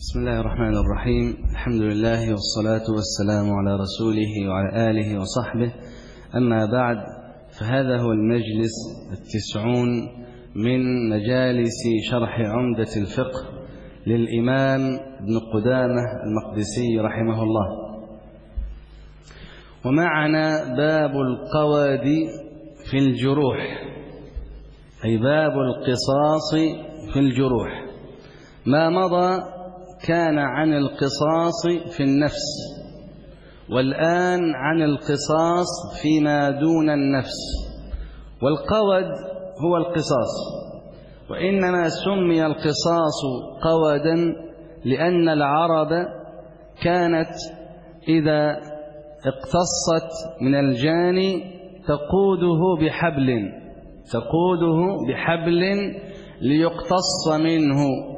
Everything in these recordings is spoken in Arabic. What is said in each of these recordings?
بسم الله الرحمن الرحيم. الحمد لله والصلاة والسلام على رسوله وعلى آله وصحبه. أما بعد، فهذا هو المجلس 90 من مجالس شرح عمدة الفقه للإمام ابن قدامة المقدسي رحمه الله. ومعنا باب القود في الجروح، أي باب القصاص في الجروح. ما مضى كان عن القصاص في النفس، والآن عن القصاص فيما دون النفس. والقود هو القصاص، وإنما سمي القصاص قودا لأن العرب كانت إذا اقتصت من الجاني تقوده بحبل ليقتص منه،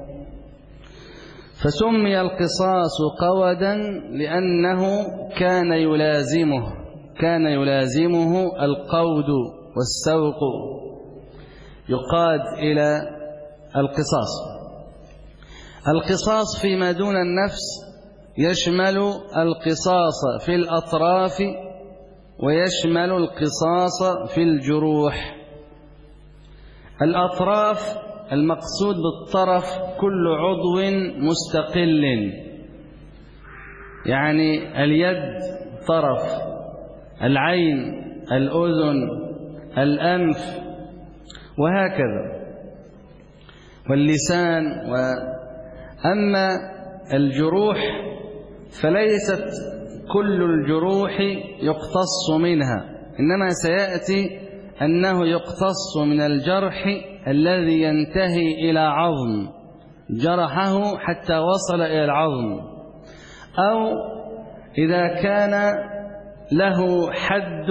فسمي القصاص قودا لأنه كان يلازمه القود والسوق، يقاد إلى القصاص. القصاص فيما دون النفس يشمل القصاص في الأطراف ويشمل القصاص في الجروح. الأطراف المقصود بالطرف كل عضو مستقل، يعني اليد طرف، العين، الأذن، الأنف، وهكذا، واللسان. أما الجروح فليست كل الجروح يقتص منها، إنما سيأتي أنه يقتص من الجرح الذي ينتهي إلى عظم، جرحه حتى وصل إلى العظم، أو إذا كان له حد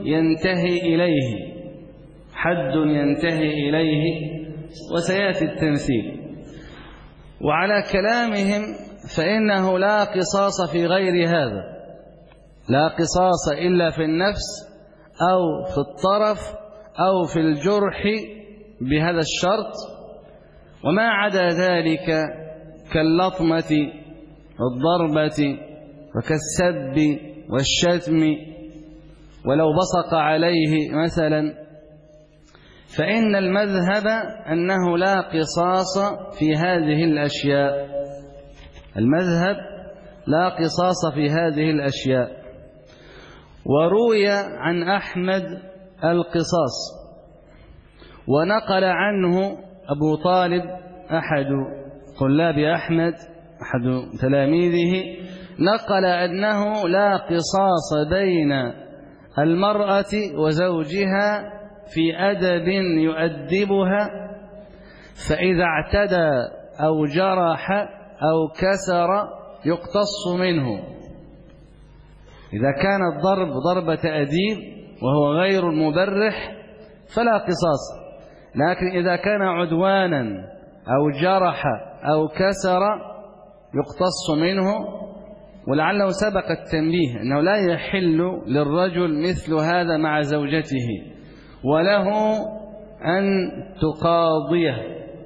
ينتهي إليه وسيأتي التمثيل. وعلى كلامهم فإنه لا قصاص في غير هذا، لا قصاص إلا في النفس أو في الطرف أو في الجرح بهذا الشرط، وما عدا ذلك كاللطمة والضربة وكالسب والشتم، ولو بصق عليه مثلا، فإن المذهب أنه لا قصاص في هذه الأشياء. المذهب لا قصاص في هذه الأشياء. وروي عن أحمد القصاص، ونقل عنه أبو طالب أحد طلاب أحمد، أحد تلاميذه، نقل أنه لا قصاص بين المرأة وزوجها في أدب يؤدبها، فإذا اعتدى أو جرح أو كسر يقتص منه. إذا كان الضرب ضربة تأديب وهو غير المبرح فلا قصاص، لكن إذا كان عدوانا أو جرح أو كسر يقتص منه. ولعله سبق التنبيه أنه لا يحل للرجل مثل هذا مع زوجته، وله أن تقاضيه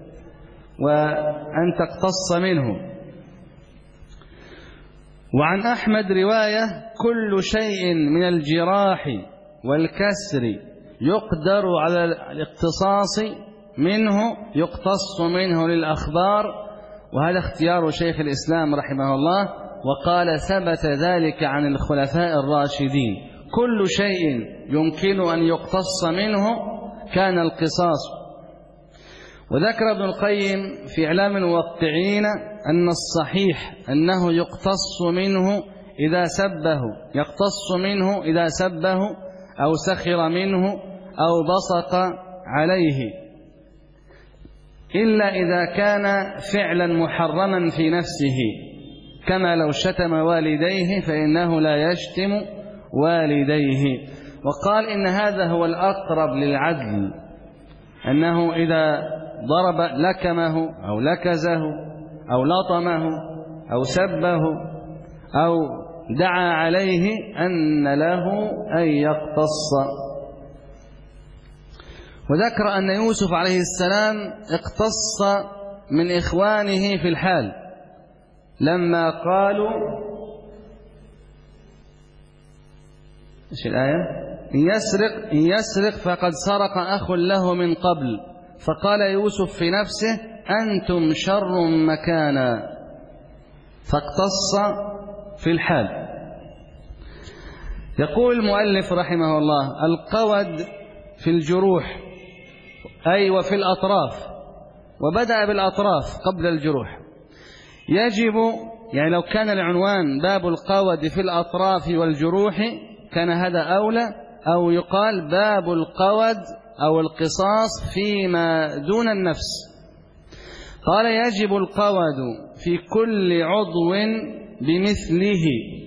وأن تقتص منه. وعن أحمد رواية: كل شيء من الجراح والكسر يقدر على الاقتصاص منه يقتص منه للأخبار. وهذا اختيار شيخ الإسلام رحمه الله، وقال ثبت ذلك عن الخلفاء الراشدين، كل شيء يمكن أن يقتص منه كان القصاص. وذكر ابن القيم في إعلام الموقعين أن الصحيح أنه يقتص منه إذا سبه أو سخر منه أو بصق عليه، إلا إذا كان فعلا محرما في نفسه، كما لو شتم والديه فإنه لا يشتم والديه. وقال إن هذا هو الأقرب للعدل، أنه إذا ضرب لكمه أو لكزه أو لطمه أو سبه أو دعا عليه أن له أن يقتص. وذكر أن يوسف عليه السلام اقتص من إخوانه في الحال، لما قالوا إيش الآية؟ إن يسرق فقد سرق أخ له من قبل، فقال يوسف في نفسه أنتم شر مكانا، فاقتص في الحال. يقول المؤلف رحمه الله: القود في الجروح أي وفي الأطراف، وبدأ بالأطراف قبل الجروح. يجب يعني لو كان العنوان باب القود في الأطراف والجروح كان هذا أولى، أو يقال باب القود أو القصاص فيما دون النفس. قال: يجب القود في كل عضو بمثله،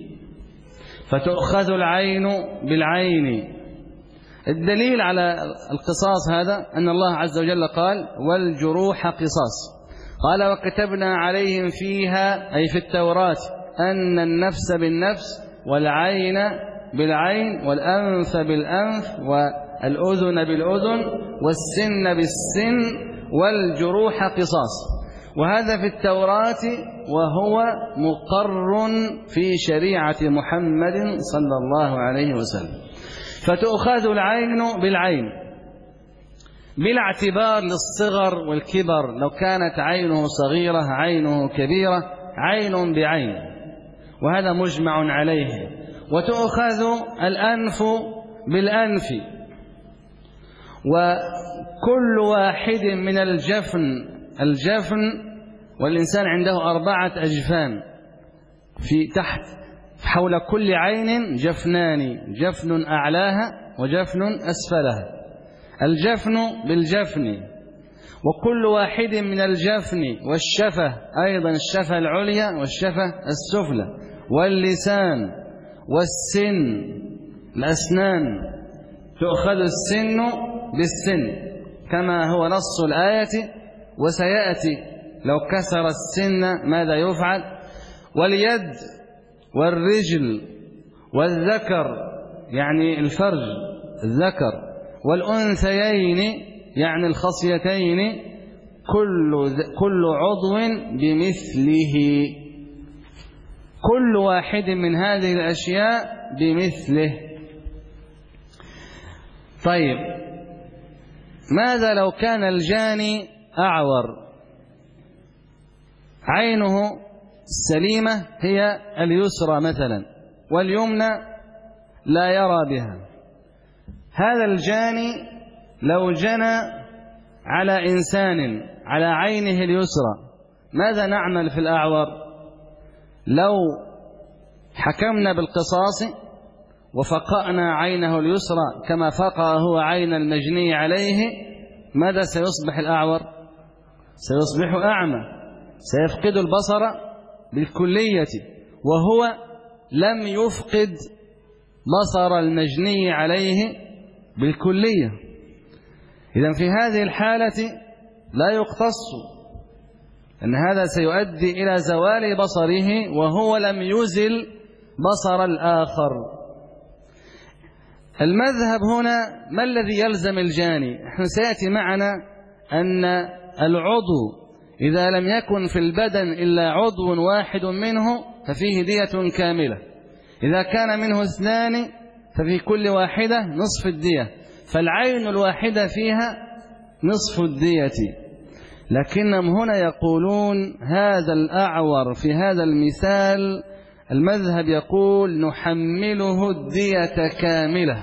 فتؤخذ العين بالعين. الدليل على القصاص هذا أن الله عز وجل قال: والجروح قصاص. قال: وكتبنا عليهم فيها أي في التوراة أن النفس بالنفس والعين بالعين والأنف بالأنف والأذن بالأذن والسن بالسن والجروح قصاص. وهذا في التوراة وهو مقر في شريعة محمد صلى الله عليه وسلم. فتؤخذ العين بالعين بلا اعتبار للصغر والكبر، لو كانت عينه صغيرة عينه كبيرة عين بعين، وهذا مجمع عليه. وتؤخذ الأنف بالأنف، وكل واحد من الجفن والإنسان عنده 4 أجفان في تحت، حول كل عين جفنان، جفن أعلاها وجفن أسفلها. الجفن بالجفن، وكل واحد من الجفن والشفة أيضا، الشفة العليا والشفة السفلى، واللسان والسن الأسنان، تؤخذ السن بالسن كما هو نص الآية، وسيأتي لو كسر السن ماذا يفعل. واليد والرجل والذكر يعني الفرج الذكر، والأنثيين يعني الخصيتين، كل عضو بمثله، كل واحد من هذه الأشياء بمثله. طيب، ماذا لو كان الجاني أعور، عينه السليمة هي اليسرى مثلا واليمنى لا يرى بها؟ هذا الجاني لو جنى على إنسان على عينه اليسرى، ماذا نعمل في الأعور؟ لو حكمنا بالقصاص وفقأنا عينه اليسرى كما فقأ هو عين المجني عليه، ماذا سيصبح الأعور؟ سيصبح أعمى، سيفقد البصر بالكلية، وهو لم يفقد بصر المجني عليه بالكلية. إذن في هذه الحالة لا يقتص، أن هذا سيؤدي إلى زوال بصره وهو لم يزل بصر الآخر. المذهب هنا ما الذي يلزم الجاني؟ نحن سيأتي معنا أن العضو إذا لم يكن في البدن إلا عضو واحد منه ففيه دية كاملة، إذا كان منه 2 ففي كل واحدة نصف الدية، فالعين الواحدة فيها نصف الدية. لكنهم هنا يقولون هذا الأعور في هذا المثال المذهب يقول نحمله الدية كاملة،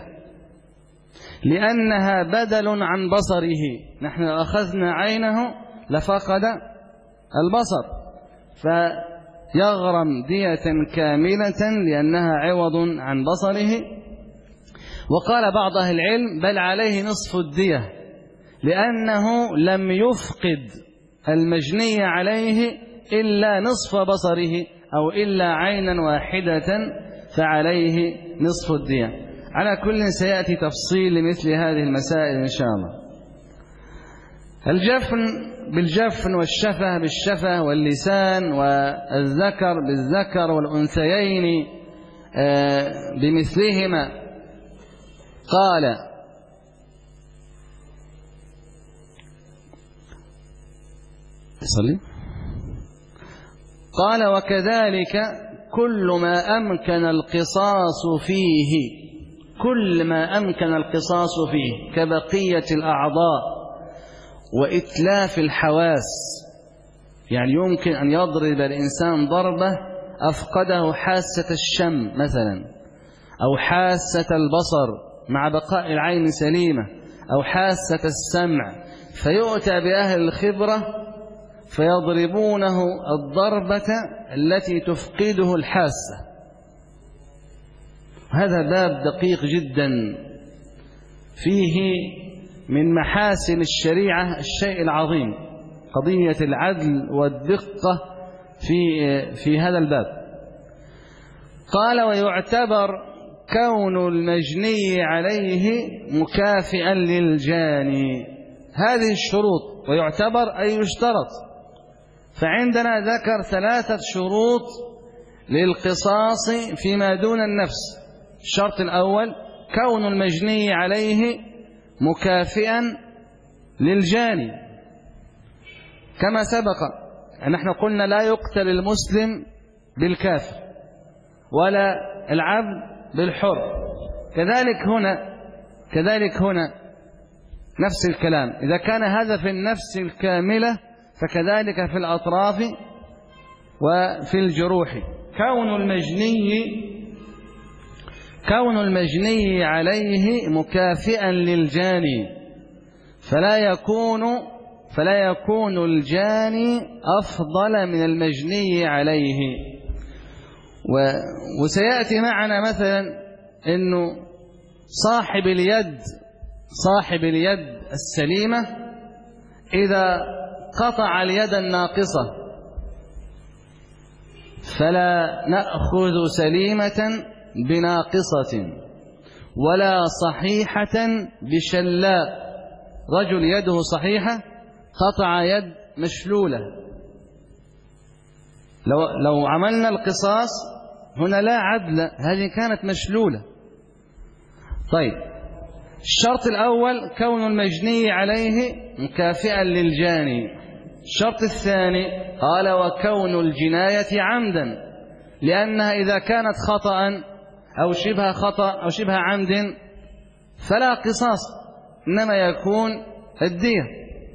لأنها بدل عن بصره. نحن أخذنا عينه لفقد البصر، فيغرم دية كاملة لأنها عوض عن بصره. وقال بعض أهل العلم بل عليه نصف الدية، لأنه لم يفقد المجني عليه إلا نصف بصره أو إلا عينا واحدة، فعليه نصف الدية. على كل سيأتي تفصيل لمثل هذه المسائل إن شاء الله. الجفن بالجفن، والشفة بالشفة، واللسان والذكر بالذكر، والأنثيين بمثلهما. قال قال وكذلك كل ما أمكن القصاص فيه، كل ما أمكن القصاص فيه كبقية الأعضاء وإتلاف الحواس، يعني يمكن أن يضرب الإنسان ضربة أفقده حاسة الشم مثلا، أو حاسة البصر مع بقاء العين سليمة، أو حاسة السمع، فيؤتى بأهل الخبرة فيضربونه الضربة التي تفقده الحاسة. هذا باب دقيق جدا فيه من محاسن الشريعة الشيء العظيم، قضية العدل والدقة في هذا الباب. قال ويعتبر كون المجني عليه مكافئا للجاني. هذه الشروط، ويعتبر أي يشترط، فعندنا ذكر 3 شروط للقصاص فيما دون النفس. الشرط الأول كون المجني عليه مكافئا للجاني، كما سبق أن نحن قلنا لا يقتل المسلم بالكافر ولا العبد بالحر، كذلك هنا نفس الكلام. إذا كان هذا في النفس الكاملة فكذلك في الأطراف وفي الجروح. كون المجني عليه مكافئا للجاني، فلا يكون الجاني أفضل من المجني عليه. وسيأتي معنا مثلا أنه صاحب اليد السليمة إذا قطع اليد الناقصة فلا نأخذ سليمة بناقصة ولا صحيحة بشلاء. رجل يده صحيحة قطع يد مشلولة، لو عملنا القصاص هنا لا عدل، هذه كانت مشلولة. طيب، الشرط الأول كون المجني عليه مكافئا للجاني. الشرط الثاني قال وكون الجناية عمدا، لأنها إذا كانت خطأ أو شبه خطأ أو شبه عمد فلا قصاص، إنما يكون الدية.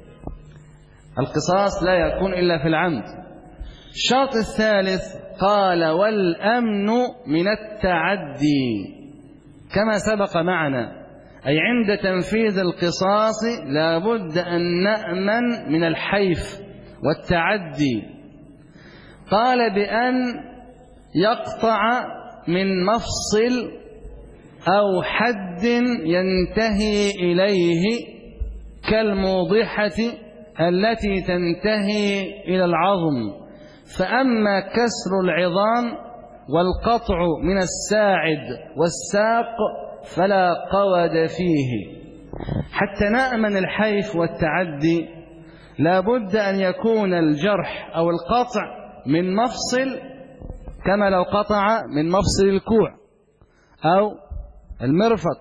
القصاص لا يكون إلا في العمد. الشرط الثالث قال والأمن من التعدي، كما سبق معنا، أي عند تنفيذ القصاص لا بد أن نأمن من الحيف والتعدي. قال بأن يقطع من مفصل أو حد ينتهي إليه كالموضحة التي تنتهي إلى العظم. فأما كسر العظام والقطع من الساعد والساق فلا قود فيه. حتى نأمن الحيف والتعدي لا بد أن يكون الجرح أو القطع من مفصل، كما لو قطع من مفصل الكوع أو المرفق،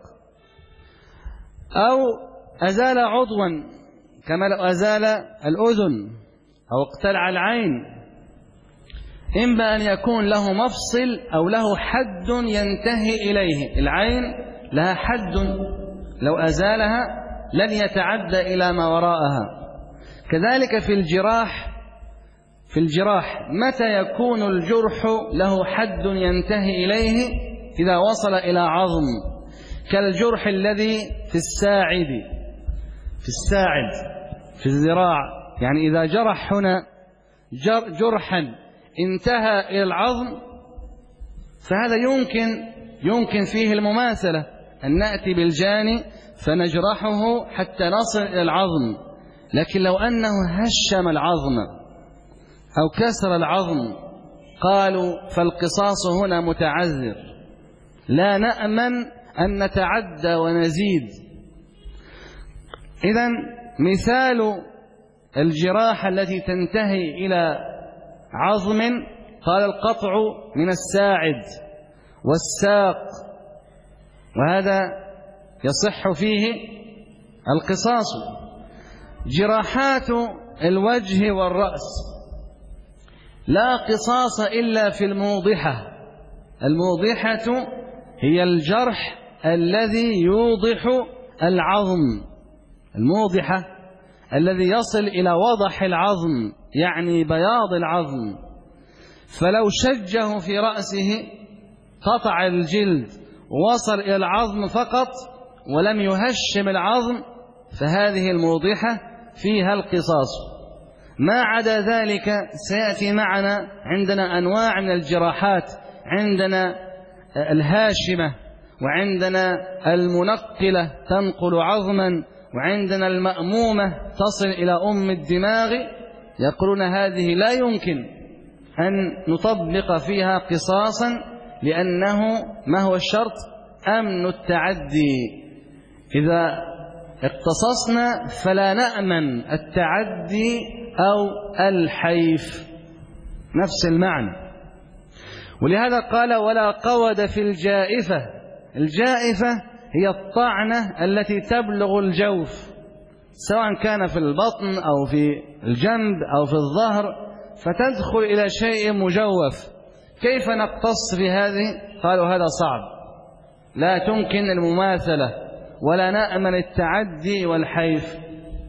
أو أزال عضوا كما لو أزال الأذن أو اقتلع العين. إما أن يكون له مفصل أو له حد ينتهي إليه. العين لها حد لو أزالها لن يتعدى إلى ما وراءها. كذلك في الجراح متى يكون الجرح له حد ينتهي إليه؟ إذا وصل إلى عظم، كالجرح الذي في الساعد في الذراع، يعني إذا جرح هنا جرحا انتهى إلى العظم فهذا يمكن فيه المماثلة، أن نأتي بالجاني فنجرحه حتى نصل إلى العظم. لكن لو أنه هشم العظم أو كسر العظم قالوا فالقصاص هنا متعذر، لا نأمن أن نتعدى ونزيد. إذن مثال الجراح التي تنتهي إلى عظم قال القطع من الساعد والساق، وهذا يصح فيه القصاص. جراحات الوجه والرأس لا قصاص إلا في الموضحة. الموضحة هي الجرح الذي يوضح العظم، الموضحة الذي يصل إلى وضح العظم، يعني بياض العظم. فلو شجه في رأسه قطع الجلد ووصل إلى العظم فقط ولم يهشم العظم، فهذه الموضحة فيها القصاص. ما عدا ذلك سيأتي معنا عندنا أنواع من الجراحات، عندنا الهاشمة، وعندنا المنقلة تنقل عظما، وعندنا المأمومة تصل إلى أم الدماغ. يقولون هذه لا يمكن أن نطبق فيها قصاصا، لأنه ما هو الشرط؟ أمن التعدي. إذا اقتصصنا فلا نأمن التعدي أو الحيف، نفس المعنى. ولهذا قال ولا قود في الجائفة. الجائفة هي الطعنة التي تبلغ الجوف، سواء كان في البطن أو في الجنب أو في الظهر، فتدخل إلى شيء مجوف. كيف نقتص في هذه؟ قالوا هذا صعب، لا تمكن المماثلة ولا نأمن التعدي والحيف.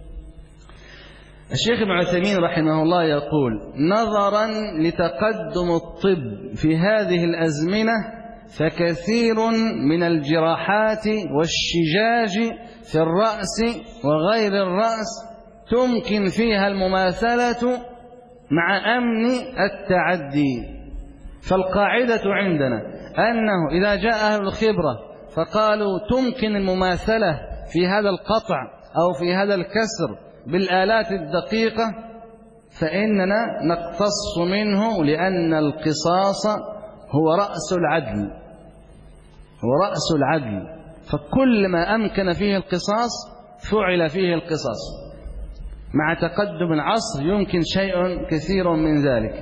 الشيخ ابن عثيمين رحمه الله يقول نظرا لتقدم الطب في هذه الأزمنة، فكثير من الجراحات والشجاج في الرأس وغير الرأس تمكن فيها المماثلة مع أمن التعدي. فالقاعدة عندنا أنه إذا جاء أهل الخبرة فقالوا تمكن المماثلة في هذا القطع أو في هذا الكسر بالآلات الدقيقة، فإننا نقتص منه، لأن القصاص هو رأس العدل، هو رأس العدل. فكل ما أمكن فيه القصاص فعل فيه القصاص. مع تقدم العصر يمكن شيء كثير من ذلك.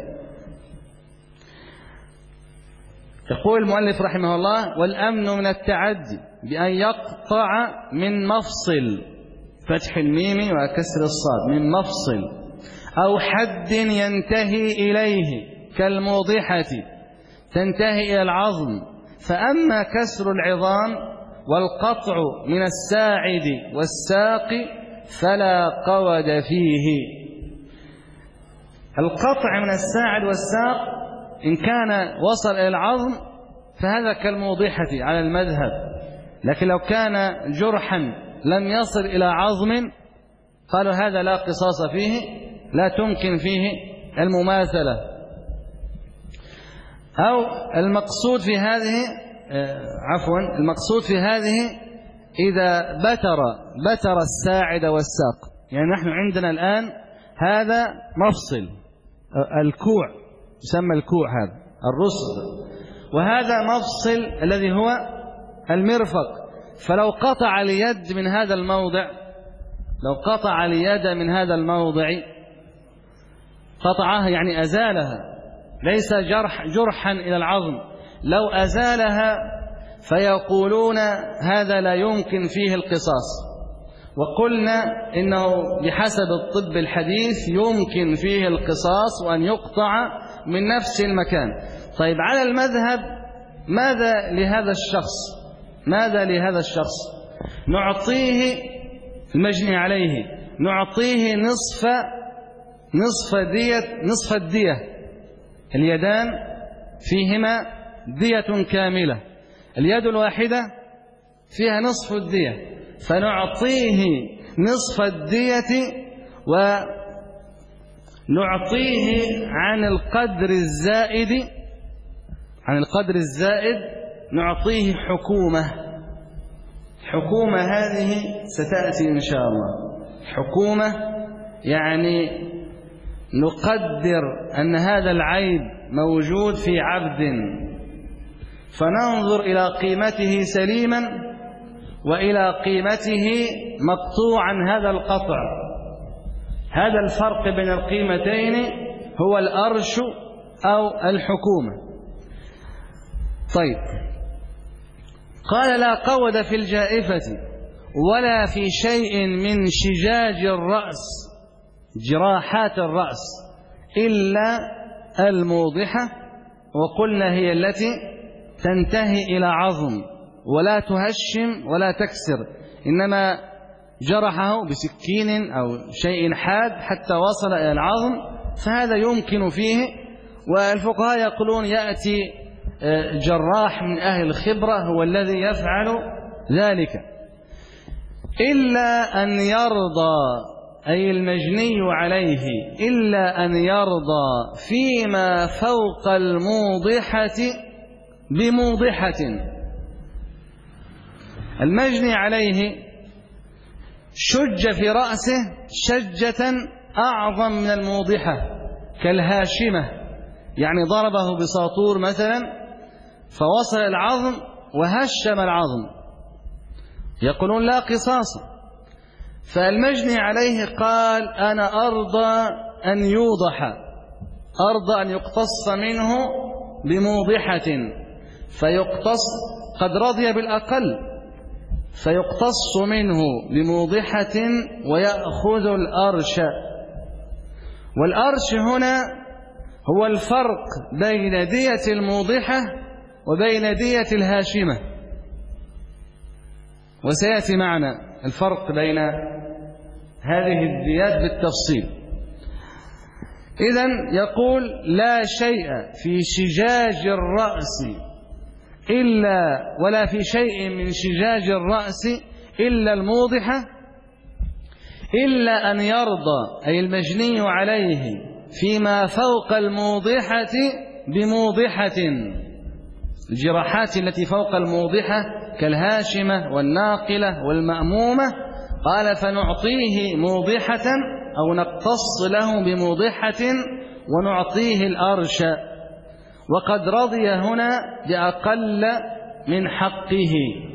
يقول المؤلف رحمه الله والأمن من التعدي بأن يقطع من مفصل، فتح الميم وكسر الصاد، من مفصل أو حد ينتهي إليه كالموضحة تنتهي إلى العظم. فأما كسر العظام والقطع من الساعد والساق فلا قود فيه. القطع من الساعد والساق إن كان وصل إلى العظم فهذا كالموضحة على المذهب، لكن لو كان جرحا لم يصل إلى عظم قالوا هذا لا قصاص فيه، لا تمكن فيه المماثلة. أو المقصود في هذه المقصود في هذه إذا بتر الساعد والساق. يعني نحن عندنا الآن هذا مفصل، الكوع يسمى الكوع، هذا الرسغ، وهذا مفصل الذي هو المرفق. فلو قطع اليد من هذا الموضع، لو قطع اليد من هذا الموضع قطعها يعني أزالها، ليس جرحا إلى العظم، لو أزالها فيقولون هذا لا يمكن فيه القصاص. وقلنا إنه بحسب الطب الحديث يمكن فيه القصاص وأن يقطع من نفس المكان. طيب على المذهب ماذا لهذا الشخص؟ ماذا لهذا الشخص؟ نعطيه المجني عليه، نعطيه نصف الدية. اليدان فيهما دية كاملة، اليد الواحدة فيها نصف الدية، فنعطيه نصف الدية ونعطيه عن القدر الزائد نعطيه حكومة. هذه ستأتي إن شاء الله. حكومة يعني نقدر أن هذا العيب موجود في عبد، فننظر إلى قيمته سليما وإلى قيمته مقطوعا هذا القطع. هذا الفرق بين القيمتين هو الأرش أو الحكومة. طيب، قال لا قود في الجائفة ولا في شيء من شجاج الرأس، جراحات الرأس، إلا الموضحة، وقلنا هي التي تنتهي إلى عظم ولا تهشم ولا تكسر، إنما جرحه بسكين أو شيء حاد حتى وصل إلى العظم، فهذا يمكن فيه. والفقهاء يقولون يأتي جراح من أهل الخبرة هو الذي يفعل ذلك، إلا أن يرضى، أي المجني عليه، إلا أن يرضى فيما فوق الموضحة بموضحة. المجني عليه شج في رأسه شجة أعظم من الموضحة كالهاشمة، يعني ضربه بساطور مثلا فوصل العظم وهشم العظم، يقولون لا قصاص. فالمجني عليه قال أنا أرضى أن يوضح، أرضى أن يقتص منه بموضحة، فيقتص، قد رضي بالأقل، فيقتص منه بموضحة ويأخذ الأرش. والأرش هنا هو الفرق بين دية الموضحة وبين دية الهاشمة، وسيأتي معنا الفرق بين هذه الديات بالتفصيل. إذن يقول لا شيء في شجاج الرأس إلا، ولا في شيء من شجاج الرأس إلا الموضحة، إلا أن يرضى، أي المجني عليه، فيما فوق الموضحة بموضحة. الجراحات التي فوق الموضحة كالهاشمة والناقلة والمأمومة، قال فنعطيه موضحة أو نقتص له بموضحة ونعطيه الأرش، وقد رضي هنا بأقل من حقه.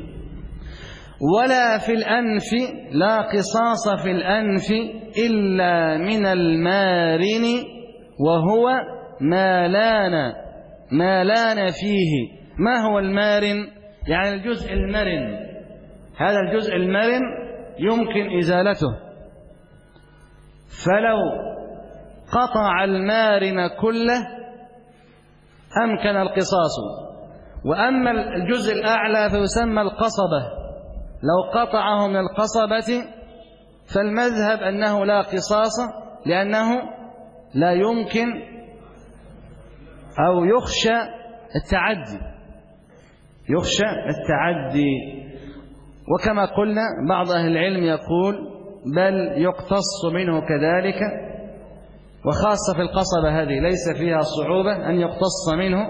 ولا في الأنف، لا قصاص في الأنف إلا من المارن، وهو ما لان فيه. ما هو المارن؟ يعني الجزء المرن، هذا الجزء المرن يمكن إزالته، فلو قطع المارن كله أمكن القصاص. وأما الجزء الأعلى فيسمى القصبة، لو قطعه من القصبة فالمذهب أنه لا قصاص، لأنه لا يمكن أو يخشى التعدي. وكما قلنا بعض أهل العلم يقول بل يقتص منه كذلك، وخاصة في القصبة هذه ليس فيها صعوبة أن يقتص منه.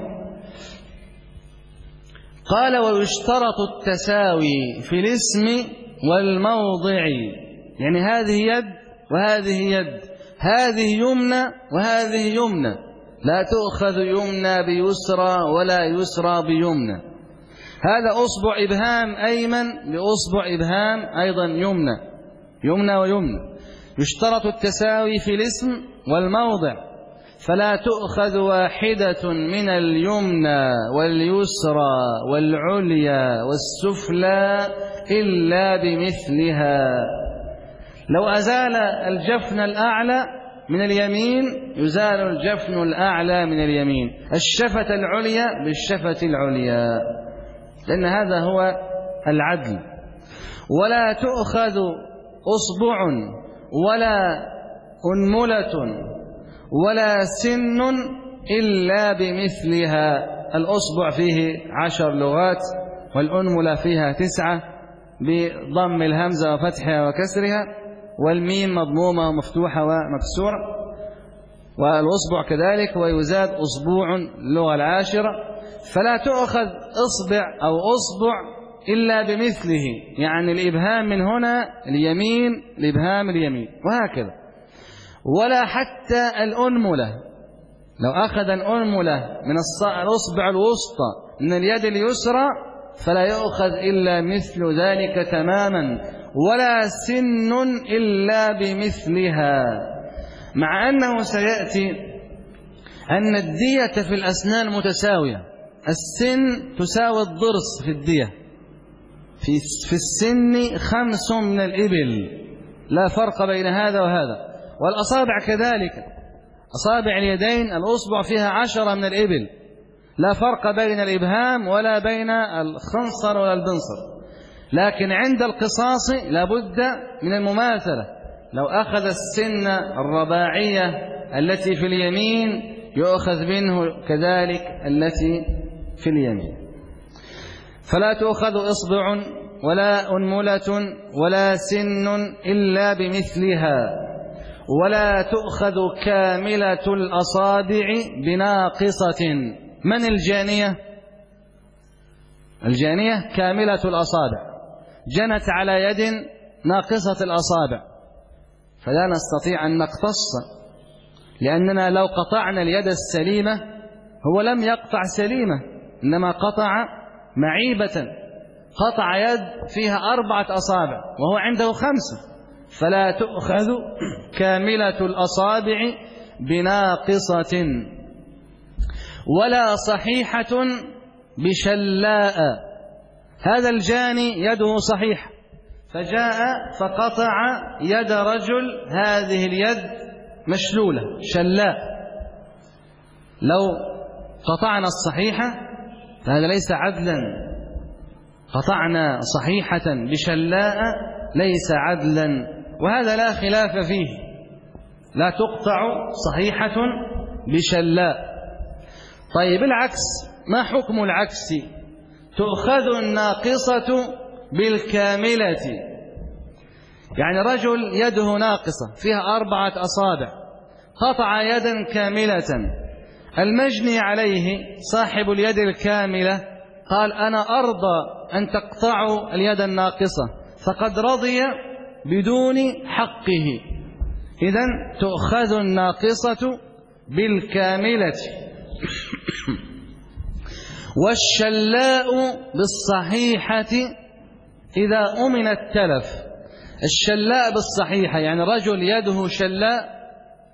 قال ويشترط التساوي في الاسم والموضع، يعني هذه يد وهذه يد، هذه يمنى وهذه يمنى، لا تؤخذ يمنى بيسرى ولا يسرى بيمنى. هذا أصبع إبهام أيمن بأصبع إبهام أيضا يمنى ويمنى. يشترط التساوي في الاسم والموضع، فلا تؤخذ واحدة من اليمنى واليسرى والعليا والسفلى إلا بمثلها. لو أزال الجفن الأعلى من اليمين يزال الجفن الأعلى من اليمين، الشفة العليا بالشفة العليا، لأن هذا هو العدل. ولا تؤخذ أصبع ولا أنملة ولا سن إلا بمثلها. الأصبع فيه 10 لغات، والأنملة فيها 9 بضم الهمزة وفتحها وكسرها، والميم مضمومة ومفتوحة ومكسورة، والأصبع كذلك، ويزاد أصبوع اللغة 10. فلا تؤخذ إصبع أو أصبع إلا بمثله، يعني الإبهام من هنا اليمين، الإبهام اليمين، وهكذا. ولا حتى الأنملة، لو أخذ الأنملة من الأصبع الوسطى من اليد اليسرى فلا يؤخذ إلا مثل ذلك تماما، ولا سن إلا بمثلها. مع أنه سيأتي أن الدية في الأسنان متساوية، السن تساوي الضرس في الدية، في السن 5 من الإبل، لا فرق بين هذا وهذا. والأصابع كذلك، أصابع اليدين الأصبع فيها 10 من الإبل، لا فرق بين الإبهام ولا بين الخنصر ولا البنصر. لكن عند القصاص لابد من المماثلة. لو أخذ السن الرباعية التي في اليمين يؤخذ منه كذلك التي في اليمين. فلا تؤخذ إصبع ولا أنملة ولا سن إلا بمثلها، ولا تؤخذ كاملة الأصابع بناقصة. من الجانية؟ الجانية كاملة الأصابع، جنت على يد ناقصة الأصابع، فلا نستطيع أن نقتص، لأننا لو قطعنا اليد السليمة هو لم يقطع سليمة، إنما قطع معيبة، قطع يد فيها 4 أصابع وهو عنده 5، فلا تؤخذ كاملة الأصابع بناقصة. ولا صحيحة بشلاء. هذا الجاني يده صحيحة، فجاء فقطع يد رجل، هذه اليد مشلولة شلاء. لو قطعنا الصحيحة فهذا ليس عدلا، قطعنا صحيحة بشلاء ليس عدلا، وهذا لا خلاف فيه، لا تقطع صحيحة بشلاء. طيب العكس، ما حكم العكس؟ تؤخذ الناقصة بالكاملة. يعني رجل يده ناقصة فيها 4 أصابع، قطع يدا كاملة، المجني عليه صاحب اليد الكاملة قال أنا أرضى أن تقطعوا اليد الناقصة، فقد رضي بدون حقه، إذن تؤخذ الناقصة بالكاملة. والشلاء بالصحيحة إذا أمن التلف. الشلاء بالصحيحة يعني رجل يده شلاء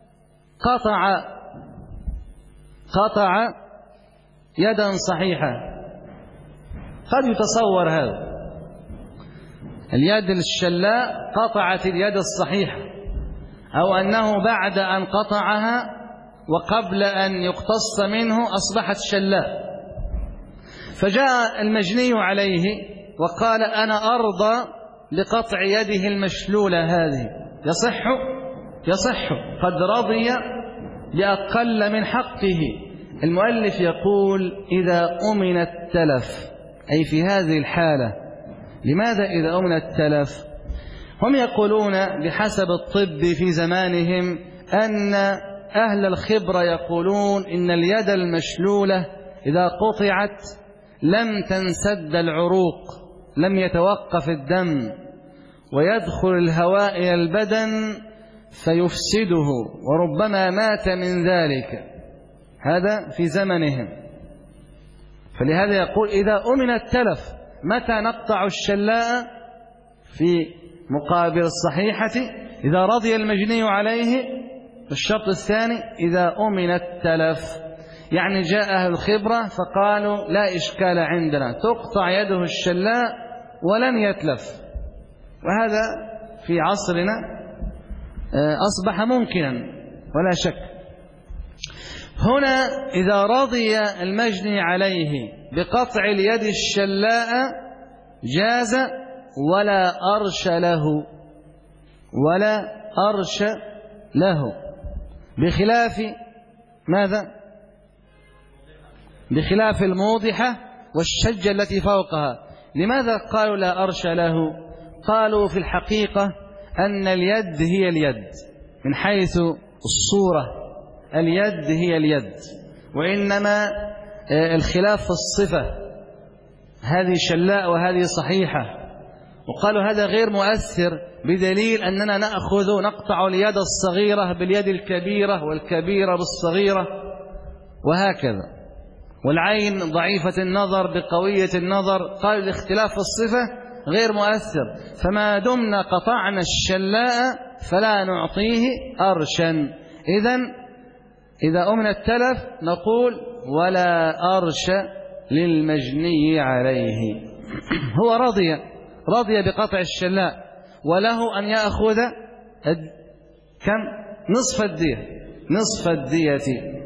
قطع يدا صحيحة. قد يتصور هذا، اليد الشلاء قطعت اليد الصحيحة، أو أنه بعد أن قطعها وقبل أن يقتص منه أصبحت شلاء، فجاء المجني عليه وقال أنا أرضى لقطع يده المشلولة هذه، يصح قد رضي بأقل من حقه. المؤلف يقول إذا أمن التلف، أي في هذه الحالة. لماذا إذا أمن التلف؟ هم يقولون بحسب الطب في زمانهم أن أهل الخبرة يقولون إن اليد المشلولة إذا قطعت لم تنسد العروق، لم يتوقف الدم ويدخل الهواء إلى البدن فيفسده، وربما مات من ذلك. هذا في زمنهم، فلهذا يقول إذا أمن التلف. متى نقطع الشلاء؟ في مقابل الصحيحة إذا رضي المجني عليه. الشرط الثاني إذا أمن التلف، يعني جاء أهل الخبرة فقالوا لا إشكال عندنا، تقطع يده الشلاء ولن يتلف. وهذا في عصرنا أصبح ممكنا ولا شك. هنا إذا رضي المجني عليه بقطع اليد الشلاء جاز ولا أرش له، بخلاف ماذا؟ بخلاف الموضحة والشجة التي فوقها. لماذا قالوا لا أرش له؟ قالوا في الحقيقة أن اليد هي اليد من حيث الصورة، اليد هي اليد، وإنما الخلاف في الصفة، هذه شلاء وهذه صحيحة. وقالوا هذا غير مؤثر بدليل أننا نقطع اليد الصغيرة باليد الكبيرة والكبيرة بالصغيرة وهكذا، والعين ضعيفة النظر بقوية النظر. قالوا الاختلاف في الصفة غير مؤثر، فما دمنا قطعنا الشلاء فلا نعطيه أرشا. إذا أمن التلف نقول ولا أرش للمجني عليه. هو رضي بقطع الشلاء، وله أن يأخذ كم؟ نصف الدية، نصف الدية.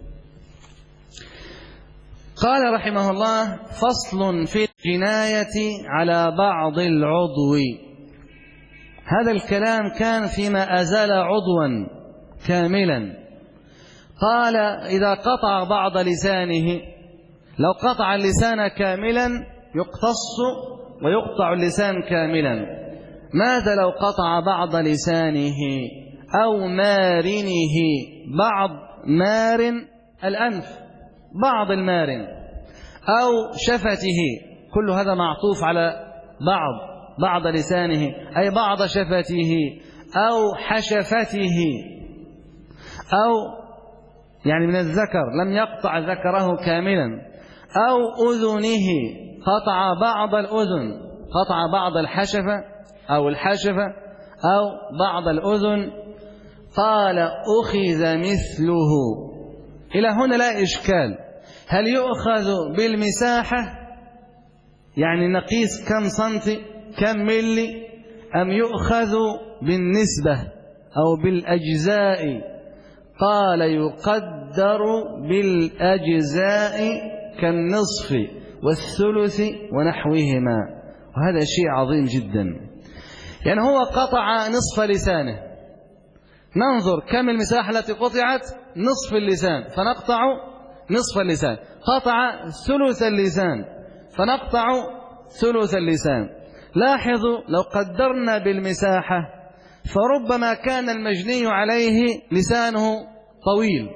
قال رحمه الله: فصل في الجناية على بعض العضو. هذا الكلام كان فيما أزال عضوا كاملا. قال: إذا قطع بعض لسانه، لو قطع اللسان كاملا يقتص ويقطع اللسان كاملا. ماذا لو قطع بعض لسانه أو مارنه؟ بعض مارن الأنف، بعض المارن، أو شفته، كل هذا معطوف على بعض لسانه أي بعض شفته، أو حشفته، أو يعني من الذكر لم يقطع ذكره كاملا، أو أذنه قطع بعض الأذن، قطع بعض الحشفة أو الحشفة أو بعض الأذن. قال: أخذ مثله. إلى هنا لا إشكال. هل يؤخذ بالمساحة، يعني نقيس كم سنتي كم ملي، أم يؤخذ بالنسبة أو بالأجزاء؟ قال: يقدر بالأجزاء كالنصف والثلث ونحوهما. وهذا شيء عظيم جدا. يعني هو قطع نصف لسانه، ننظر كم المساحة التي قطعت؟ نصف اللسان، فنقطع نصف اللسان. قطع ثلث اللسان، فنقطع ثلث اللسان. لاحظوا لو قدرنا بالمساحة فربما كان المجني عليه لسانه طويل،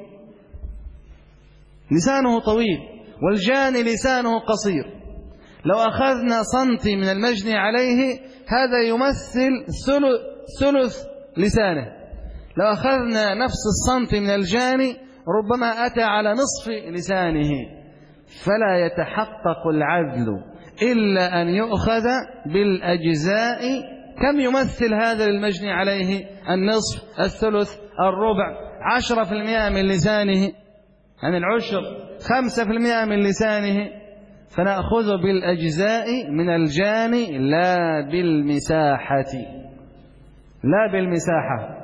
لسانه طويل، والجاني لسانه قصير. لو أخذنا سنتي من المجني عليه هذا يمثل ثلث لسانه. لو أخذنا نفس السنتي من الجاني ربما أتى على نصف لسانه. فلا يتحقق العدل إلا أن يؤخذ بالأجزاء. كم يمثل هذا للمجني عليه؟ النصف، الثلث، الربع، 10% من لسانه، عن العشر 5% من لسانه. فنأخذ بالأجزاء من الجاني لا بالمساحة، لا بالمساحة.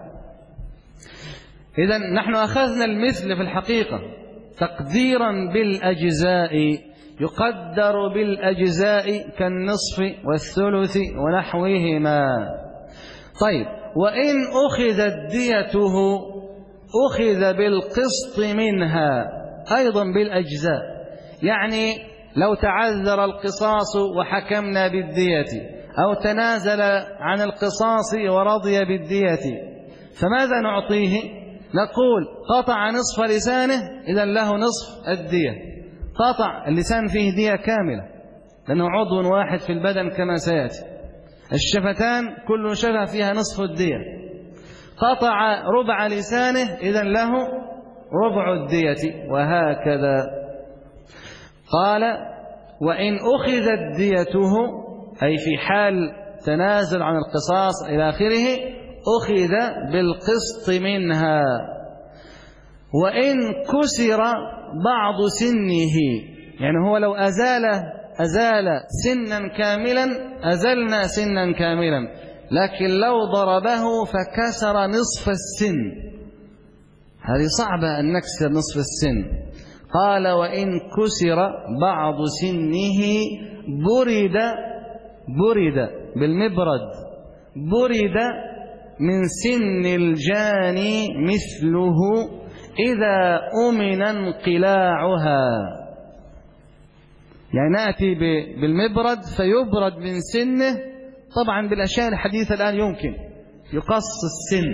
إذن نحن أخذنا المثل في الحقيقة تقديرا بالأجزاء، يقدر بالأجزاء كالنصف والثلث ونحوهما. طيب، وإن أخذت ديته أخذ بالقسط منها، أيضا بالأجزاء. يعني لو تعذر القصاص وحكمنا بالدية، أو تنازل عن القصاص ورضي بالدية، فماذا نعطيه؟ نقول: قطع نصف لسانه، إذن له نصف الدية. قطع اللسان فيه دية كاملة لأنه عضو واحد في البدن كما سيأتي. الشفتان كل شفة فيها نصف الدية. قطع ربع لسانه، إذن له ربع الدية، وهكذا. قال: وإن أخذت ديته، أي في حال تنازل عن القصاص إلى آخره، أخذ بالقسط منها. وإن كسر بعض سنه، يعني هو لو أزال سنا كاملا أزلنا سنا كاملا، لكن لو ضربه فكسر نصف السن، هذه صعبة أن نكسر نصف السن. قال: وإن كسر بعض سنه برد بالمبرد، برد من سن الجاني مثله إذا أمن انقلاعها. يعني نأتي بالمبرد فيبرد من سنه. طبعا بالأشياء الحديثة الآن يمكن يقص السن،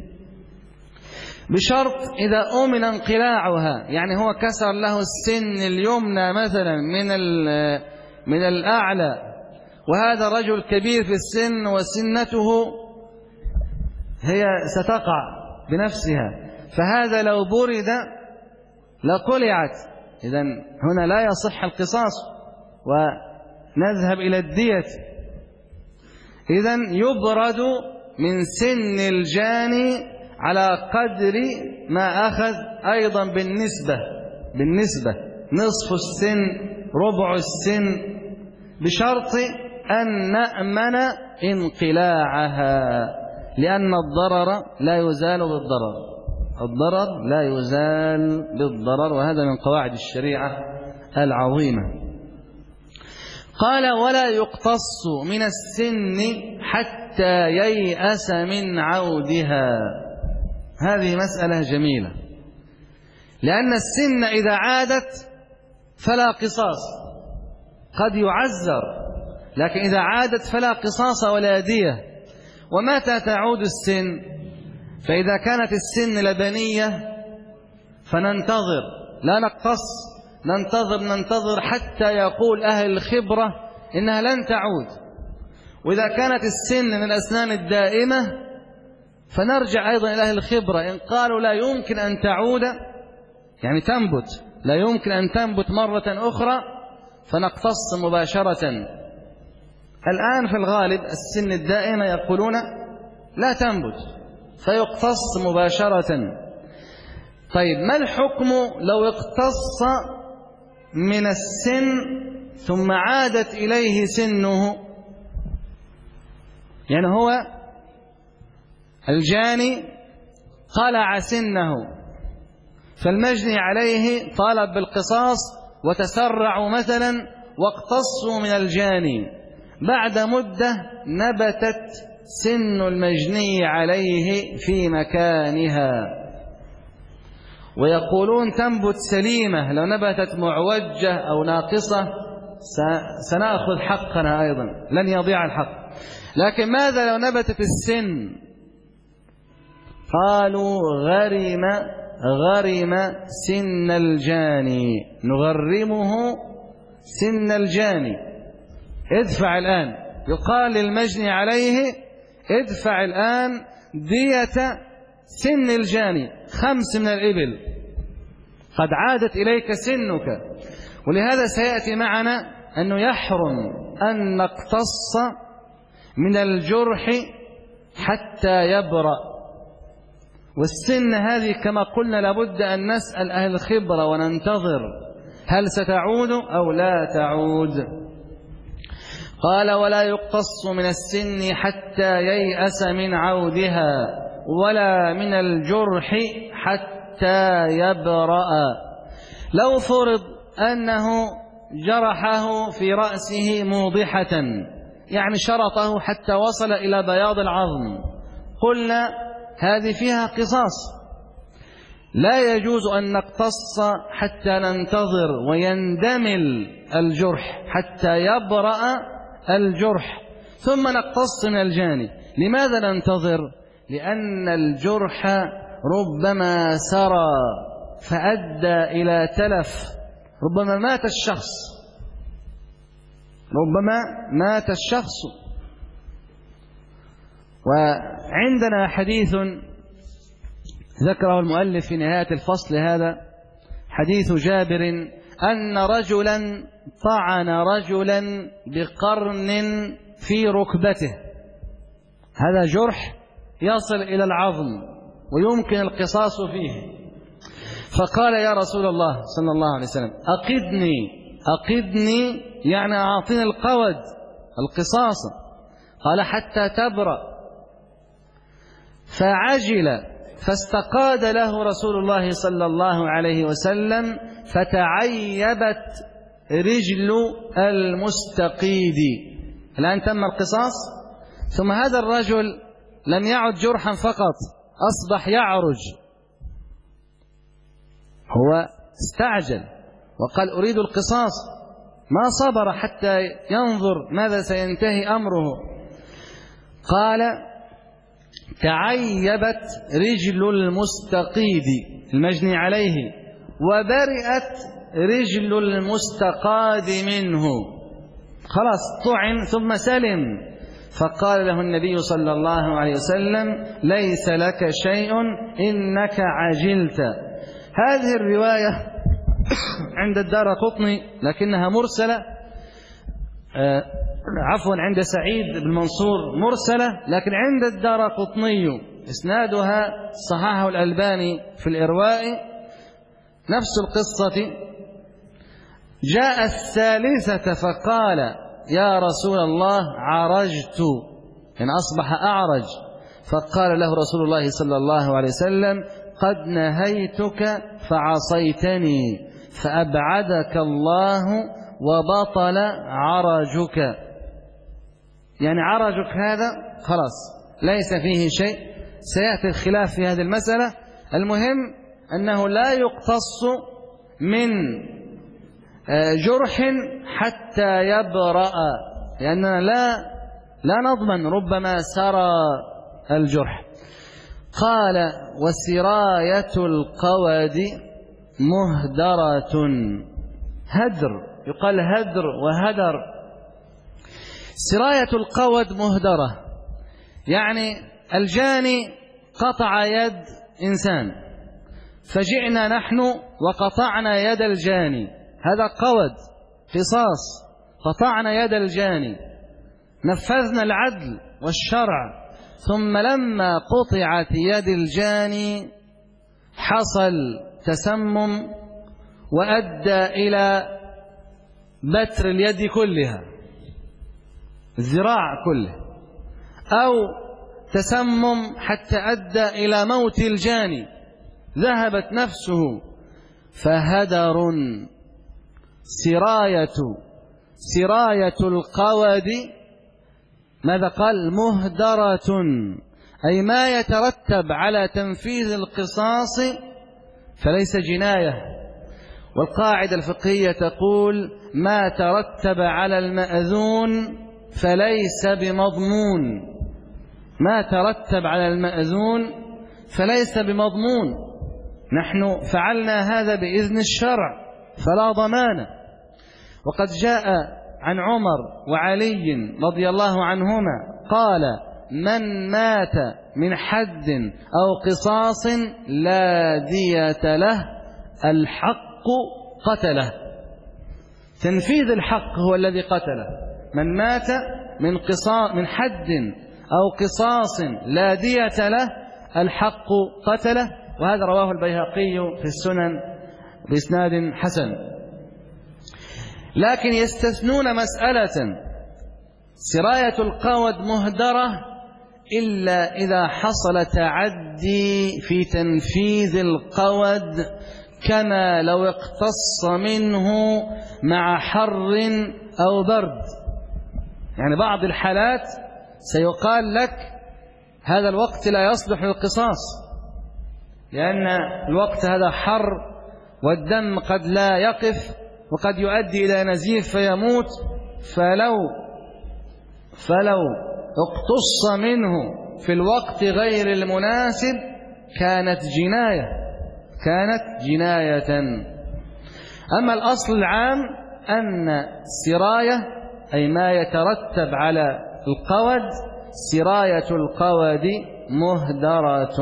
بشرط إذا أمن انقلاعها. يعني هو كسر له السن اليمنى مثلا من الأعلى، وهذا رجل كبير في السن وسنته هي ستقع بنفسها، فهذا لو برد لقلعت. إذن هنا لا يصح القصاص ونذهب إلى الدية. إذن يبرد من سن الجاني على قدر ما أخذ، أيضا بالنسبة نصف السن، ربع السن، بشرط أن نأمن انقلاعها، لأن الضرر لا يزال بالضرر. الضرر لا يزال بالضرر، وهذا من قواعد الشريعة العظيمة. قال ولا يقتص من السن حتى ييأس من عودها. هذه مسألة جميلة، لأن السن إذا عادت فلا قصاص، قد يعزر، لكن إذا عادت فلا قصاص ولا دية. ومتى تعود السن؟ فإذا كانت السن لبنية فننتظر، لا نقتص، ننتظر حتى يقول أهل الخبرة إنها لن تعود. وإذا كانت السن من الأسنان الدائمة فنرجع أيضا إلى أهل الخبرة، إن قالوا لا يمكن أن تعود، يعني تنبت، لا يمكن أن تنبت مرة أخرى، فنقتص مباشرة. الآن في الغالب السن الدائمة يقولون لا تنبت، فيقتص مباشرة. طيب ما الحكم لو اقتص من السن ثم عادت إليه سنه؟ يعني هو الجاني قلع سنه، فالمجني عليه طالب بالقصاص وتسرعوا مثلا واقتصوا من الجاني، بعد مدة نبتت سن المجني عليه في مكانها، ويقولون تنبت سليمة، لو نبتت معوجة أو ناقصة سنأخذ حقنا أيضا، لن يضيع الحق. لكن ماذا لو نبتت السن؟ قالوا غرم سن الجاني، نغرمه سن الجاني، ادفع الآن. يقال للمجني عليه ادفع الآن دية سن الجاني، 5 من الإبل، قد عادت إليك سنك. ولهذا سيأتي معنا أنه يحرم أن نقتص من الجرح حتى يبرأ. والسن هذه كما قلنا لابد أن نسأل أهل الخبرة وننتظر هل ستعود أو لا تعود. قال ولا يقتص من السن حتى ييأس من عودها، ولا من الجرح حتى يبرأ. لو فرض أنه جرحه في رأسه موضحة، يعني شرطه حتى وصل إلى بياض العظم، قلنا هذه فيها قصاص، لا يجوز أن نقتص حتى ننتظر ويندمل الجرح حتى يبرأ الجرح ثم نقتص من الجاني. لماذا ننتظر؟ لأن الجرح ربما سرى فأدى إلى تلف، ربما مات الشخص. وعندنا حديث ذكره المؤلف في نهاية الفصل هذا، حديث جابر أن رجلا طعن رجلا بقرن في ركبته، هذا جرح يصل إلى العظم ويمكن القصاص فيه، فقال يا رسول الله صلى الله عليه وسلم أقدني، يعني أعطني القود القصاص. قال حتى تبرأ، فعجل فاستقاد له رسول الله صلى الله عليه وسلم، فتعيبت رجل المستقيد. الآن تم القصاص، ثم هذا الرجل لم يعد جرحا فقط، أصبح يعرج، هو استعجل وقال أريد القصاص، ما صبر حتى ينظر ماذا سينتهي أمره. قال تعيبت رجل المستقيد المجني عليه، وبرئت رجل المستقاد منه، خلاص طعن ثم سلم. فقال له النبي صلى الله عليه وسلم ليس لك شيء إنك عجلت. هذه الرواية عند الدارقطني لكنها مرسلة، عند سعيد بن منصور مرسلة، لكن عند الدارقطني إسنادها صححه الألباني في الإرواء. نفس القصة، جاء الثالثة فقال يا رسول الله عرجت، يعني أصبح أعرج، فقال له رسول الله صلى الله عليه وسلم قد نهيتك فعصيتني فأبعدك الله وبطل عرجك. يعني عرجك هذا خلاص ليس فيه شيء، سيأتي الخلاف في هذه المسألة. المهم أنه لا يقتص من جرح حتى يبرأ، لأننا لا نضمن، ربما سرى الجرح. قال وسراية القود مهدرة. هدر، يقال هدر وهدر. سراية القود مهدرة، يعني الجاني قطع يد إنسان، فجئنا نحن وقطعنا يد الجاني، هذا قود قصاص، قطعنا يد الجاني، نفذنا العدل والشرع، ثم لما قطعت يد الجاني حصل تسمم وأدى إلى بتر اليد كلها، الذراع كله، أو تسمم حتى أدى إلى موت الجاني، ذهبت نفسه. فهدر سراية القود، ماذا قال؟ مهدرة، أي ما يترتب على تنفيذ القصاص فليس جناية. والقاعدة الفقهية تقول ما ترتب على المأذون فليس بمضمون، ما ترتب على المأذون فليس بمضمون. نحن فعلنا هذا بإذن الشرع فلا ضمان. وقد جاء عن عمر وعلي رضي الله عنهما قال من مات من حد أو قصاص لا دية له الحق قتله. تنفيذ الحق هو الذي قتله. من مات من حد أو قصاص لا دية له الحق قتله. وهذا رواه البيهقي في السنن بإسناد حسن. لكن يستثنون مسألة: سراية القود مهدرة إلا إذا حصل تعدي في تنفيذ القود، كما لو اقتص منه مع حر أو برد. يعني بعض الحالات سيقال لك هذا الوقت لا يصلح للقصاص، لأن الوقت هذا حر والدم قد لا يقف وقد يؤدي إلى نزيف فيموت، فلو اقتص منه في الوقت غير المناسب كانت جناية. أما الأصل العام أن سراية أي ما يترتب على القود، سراية القود مهدرة.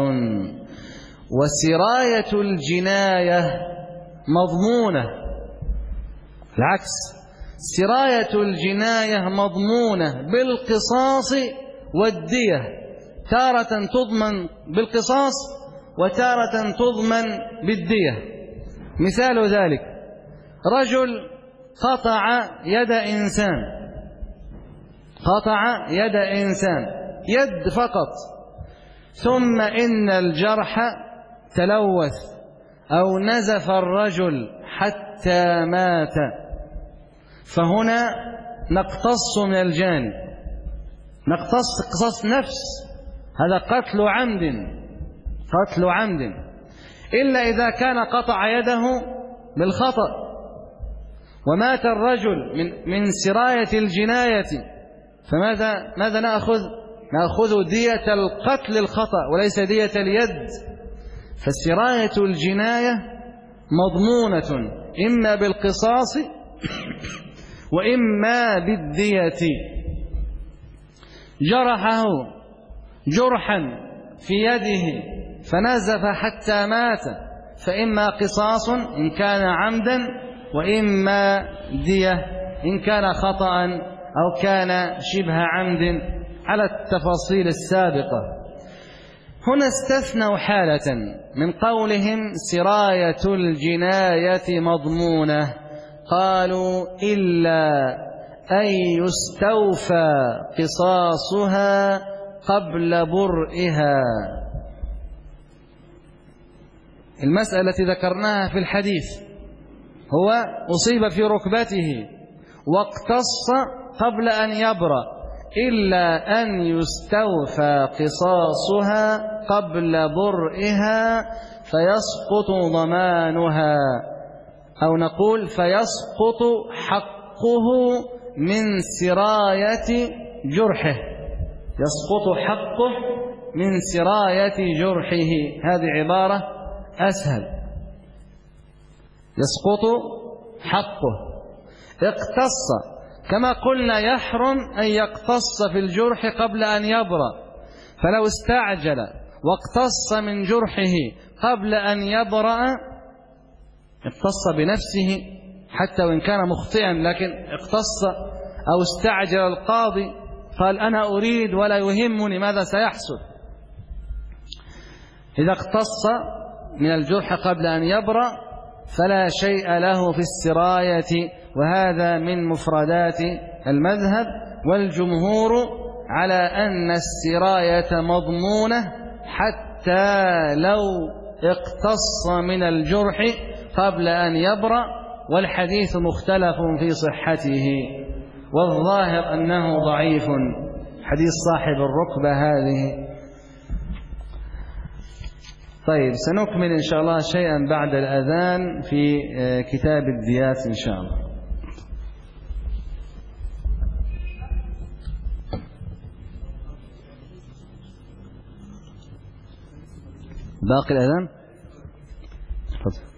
وسراية الجناية مضمونة، العكس، سراية الجناية مضمونة بالقصاص والدية، تارة تضمن بالقصاص وتارة تضمن بالدية. مثال ذلك: رجل قطع يد إنسان، يد فقط، ثم إن الجرح تلوث أو نزف الرجل حتى مات، فهنا نقتص من الجاني، نقتص قصاص نفس، هذا قتل عمد، إلا إذا كان قطع يده بالخطأ ومات الرجل من سراية الجناية، فماذا نأخذ دية القتل الخطأ وليس دية اليد. فسراية الجناية مضمونة إما بالقصاص وإما بالدية. جرحه جرحا في يده فنزف حتى مات، فإما قصاص إن كان عمدا وإما دية إن كان خطأ أو كان شبه عمد على التفاصيل السابقة. هنا استثنوا حالة من قولهم سراية الجناية مضمونة، قالوا إلا أن يستوفى قصاصها قبل برئها. المسألة التي ذكرناها في الحديث، هو أصيب في ركبته واقتص قبل أن يبرأ، إلا أن يستوفى قصاصها قبل برئها فيسقط ضمانها، أو نقول فيسقط حقه من سراية جرحه، يسقط حقه من سراية جرحه. هذه عبارة أسهل. يسقط حقه. اقتص كما قلنا يحرم أن يقتص في الجرح قبل أن يبرأ، فلو استعجل واقتص من جرحه قبل أن يبرأ اقتص بنفسه حتى وإن كان مخطئا، لكن اقتص أو استعجل القاضي قال أنا أريد ولا يهمني ماذا سيحصل. إذا اقتص من الجرح قبل أن يبرأ فلا شيء له في السراية، وهذا من مفردات المذهب، والجمهور على أن السراية مضمونة حتى لو اقتص من الجرح قبل أن يبرأ، والحديث مختلف في صحته، والظاهر أنه ضعيف، حديث صاحب الركبة هذه. طيب، سنكمل إن شاء الله شيئا بعد الأذان في كتاب الديات إن شاء الله. باقي الأذان. تفضل.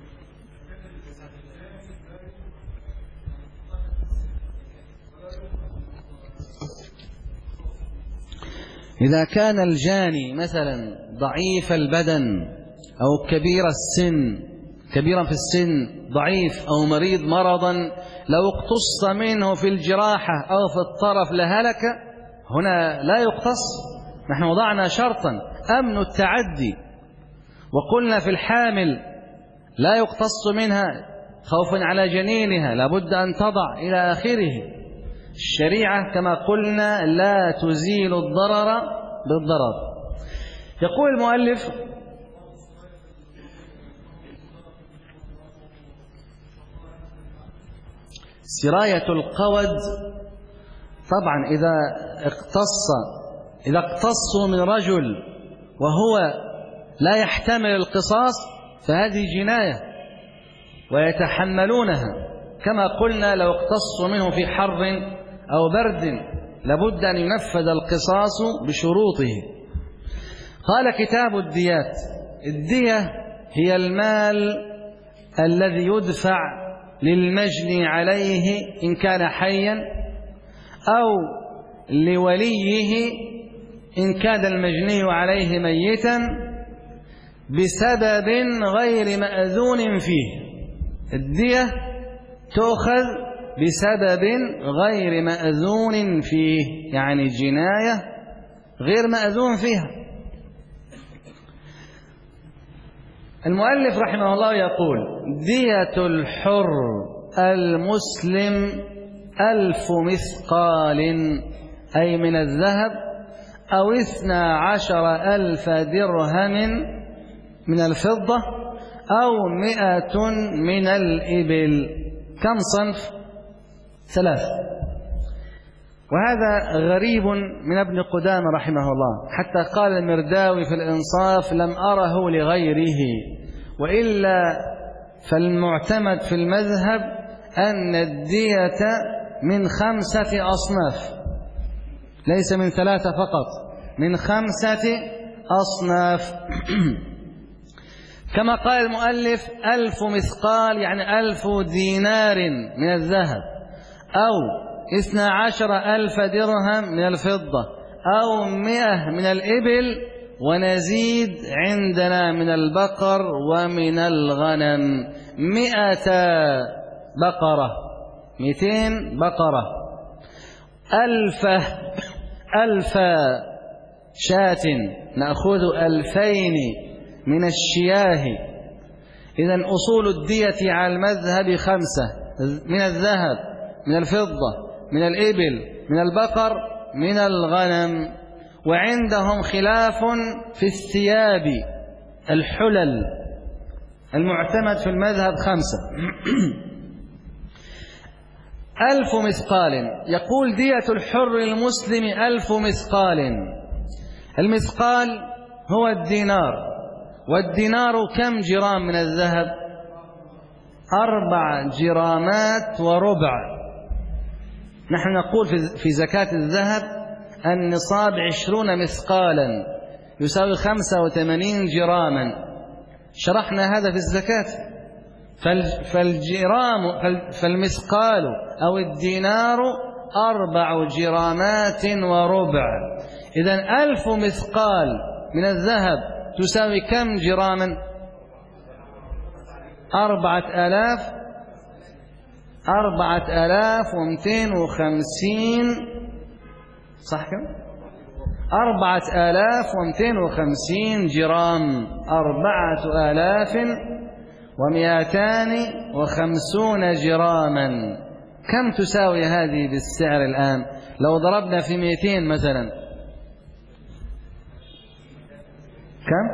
إذا كان الجاني مثلا ضعيف البدن أو كبير السن، كبيرا في السن، ضعيف أو مريض مرضا لو اقتص منه في الجراحة أو في الطرف لهلك، هنا لا يقتص. نحن وضعنا شرطا أمن التعدي، وقلنا في الحامل لا يقتص منها خوفا على جنينها، لابد أن تضع إلى آخره. الشريعة كما قلنا لا تزيل الضرر بالضرر. يقول المؤلف: سراية القود، طبعا إذا اقتصوا من رجل وهو لا يحتمل القصاص فهذه جناية ويتحملونها، كما قلنا لو اقتصوا منه في حر أو برد لابد أن ينفذ القصاص بشروطه. قال كتاب الديات: الدية هي المال الذي يدفع للمجني عليه إن كان حيا، أو لوليه إن كان المجني عليه ميتا بسبب غير مأذون فيه. الدية تؤخذ بسبب غير مأذون فيه، يعني جناية غير مأذون فيها. المؤلف رحمه الله يقول: دية الحر المسلم 1000 مثقال، أي من الذهب، أو 12,000 درهم من الفضة، أو 100 من الإبل. كم صنف؟ 3. وهذا غريب من ابن قدامة رحمه الله، حتى قال المرداوي في الإنصاف: لم أره لغيره، وإلا فالمعتمد في المذهب أن الدية من 5 أصناف، ليس من 3 فقط، من 5 أصناف. كما قال المؤلف: 1000 مثقال، يعني 1000 دينار من الذهب، أو 12,000 درهم من الفضة، أو 100 من الإبل، ونزيد عندنا من البقر ومن الغنم 100 بقرة، 200 بقرة، 1000 شاة، نأخذ 2000 من الشياه. إذن أصول الدية على المذهب 5: من الذهب، من الفضة، من الإبل، من البقر، من الغنم. وعندهم خلاف في الثياب، الحلل، المعتمد في المذهب 5. 1000 مثقال. يقول دية الحر المسلم 1000 مثقال. المثقال هو الدينار، والدينار كم جرام من الذهب؟ 4 جرامات وربع. نحن نقول في زكاة الذهب النصاب 20 مثقالا يساوي 85 جراما. شرحنا هذا في الزكاة. فالمثقال أو الدينار 4 جرامات وربع. إذن 1000 مثقال من الذهب تساوي كم جراما؟ 4250. صح كم؟ 4250 جرام. 4250 جراما. كم تساوي هذه بالسعر الآن؟ لو ضربنا في 200 مثلا كم؟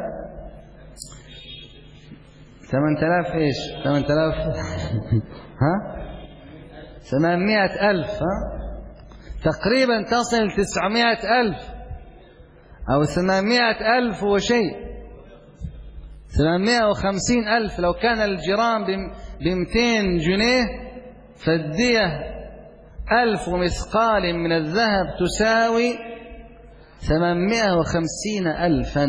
8000 إيش؟ 8000 ها؟ 800,000 ها؟ تقريبا تصل 900,000 أو 800,000 وشيء. 750,000. لو كان الجرام ب200 جنيه فالدية 1000 مثقال من الذهب تساوي 850,000.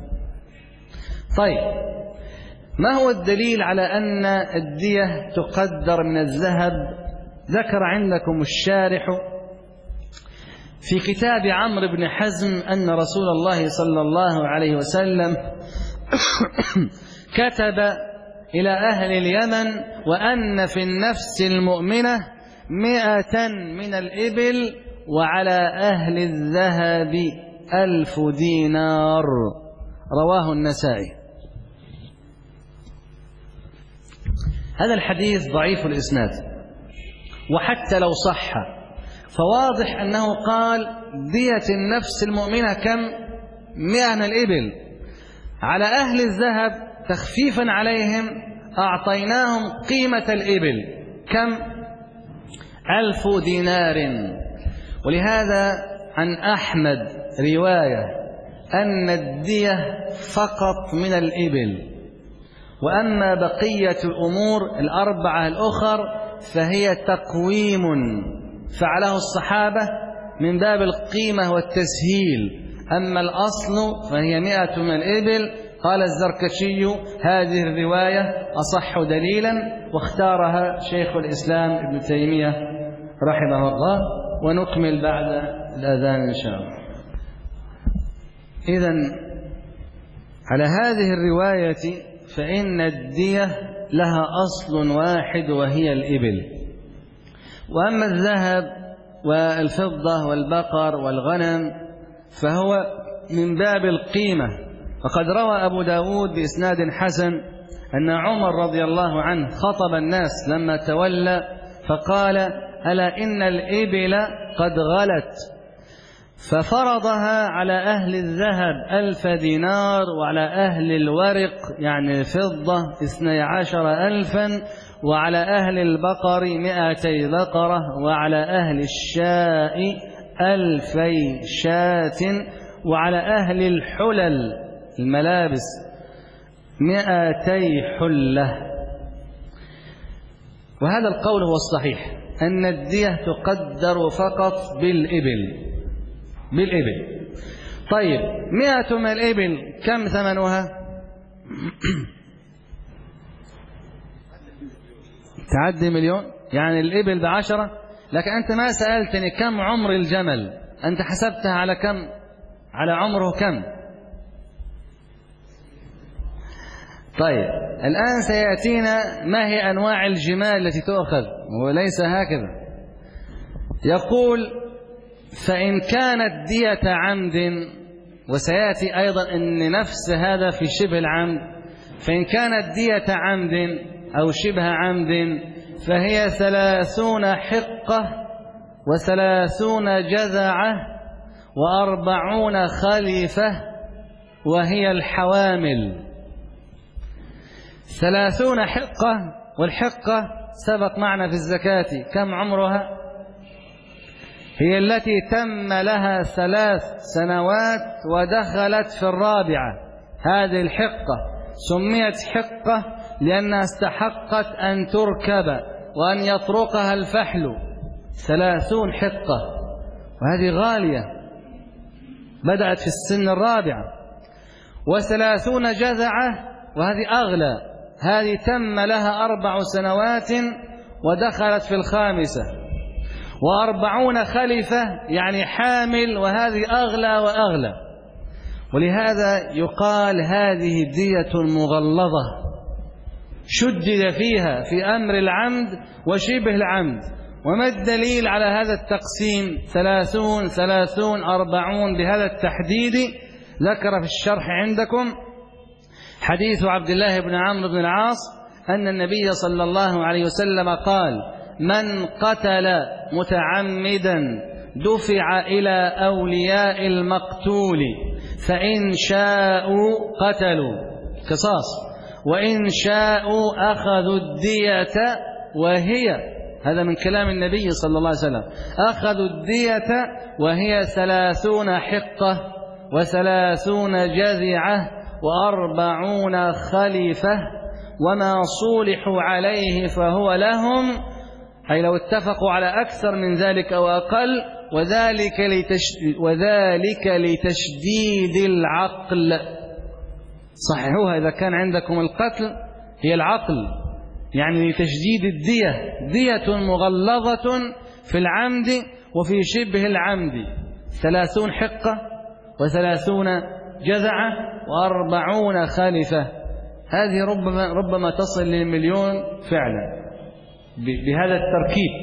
طيب، ما هو الدليل على أن الدية تقدر من الذهب؟ ذكر عندكم الشارح في كتاب عمرو بن حزم أن رسول الله صلى الله عليه وسلم كتب إلى أهل اليمن وأن في النفس المؤمنة 100 من الإبل وعلى أهل الذهب 1000 دينار. رواه النسائي. هذا الحديث ضعيف الإسناد، وحتى لو صح فواضح أنه قال دية النفس المؤمنة كم؟ 100 من الإبل. على أهل الذهب تخفيفا عليهم أعطيناهم قيمة الإبل كم؟ 1000 دينار. ولهذا عن أحمد رواية أن الدية فقط من الإبل، وأما بقية الأمور 4 الأخر فهي تقويم فعله الصحابة من باب القيمة والتسهيل. أما الأصل فهي 100 من الإبل. قال الزركشي هذه الرواية أصح دليلا، واختارها شيخ الإسلام ابن تيمية رحمه الله. ونكمل بعد الأذان إن شاء الله. إذن على هذه الرواية فإن الدية لها أصل واحد وهي الإبل. وأما الذهب والفضة والبقر والغنم فهو من باب القيمة. وقد روى أبو داود بإسناد حسن أن عمر رضي الله عنه خطب الناس لما تولى فقال: ألا إن الإبل قد غلت، ففرضها على أهل الذهب 1000 دينار، وعلى أهل الورق يعني الفضة 12,000، وعلى أهل البقر 200 بقرة، وعلى أهل الشاء 2000 شاة، وعلى أهل الحلل الملابس 200 حلة. وهذا القول هو الصحيح، أن الدية تقدر فقط بالإبل. طيب 100 من الإبل كم ثمنها؟ تعدي مليون، يعني الإبل ب10. لكن أنت ما سألتني كم عمر الجمل، أنت حسبتها على كم؟ على عمره كم؟ طيب الآن سيأتينا ما هي أنواع الجمال التي تؤخذ، وليس هكذا. يقول: فإن كانت دية عمد، وسيأتي أيضا أن نفس هذا في شبه العمد، فإن كانت دية عمد أو شبه عمد فهي 30 حقة 30 جذعة 40 خليفة، وهي الحوامل. 30 حقة، والحقة سبق معنا في الزكاة كم عمرها؟ هي التي تم لها 3 سنوات ودخلت في الرابعة. هذه الحقة سميت حقة لأنها استحقت أن تركب وأن يطرقها الفحل. 30 حقة، وهذه غالية، بدأت في السن الرابعة. و30 جذعة، وهذه أغلى، هذه تم لها 4 سنوات ودخلت في الخامسة. و40 خلفة يعني حامل، وهذه أغلى وأغلى. ولهذا يقال هذه دية مغلظة شدد فيها في أمر العمد وشبه العمد. وما الدليل على هذا التقسيم 30 30 40 بهذا التحديد؟ ذكر في الشرح عندكم حديث عبد الله بن عمرو بن العاص أن النبي صلى الله عليه وسلم قال: من قتل متعمدا دفع إلى أولياء المقتول، فإن شاءوا قتلوا قصاص، وإن شاءوا أخذوا الدية وهي، هذا من كلام النبي صلى الله عليه وسلم، أخذوا الدية وهي 30 حقة و30 جذعة و40 خليفة، وما صولحوا عليه فهو لهم، أي لو اتفقوا على أكثر من ذلك أو أقل، وذلك لتشديد العقل. صححوها إذا كان عندكم القتل هي العقل، يعني لتشديد الدية، دية مغلظة في العمد وفي شبه العمد. 30 حقة و30 جذعة و40 خالفة، هذه ربما تصل ل1,000,000 فعلا بهذا التركيب.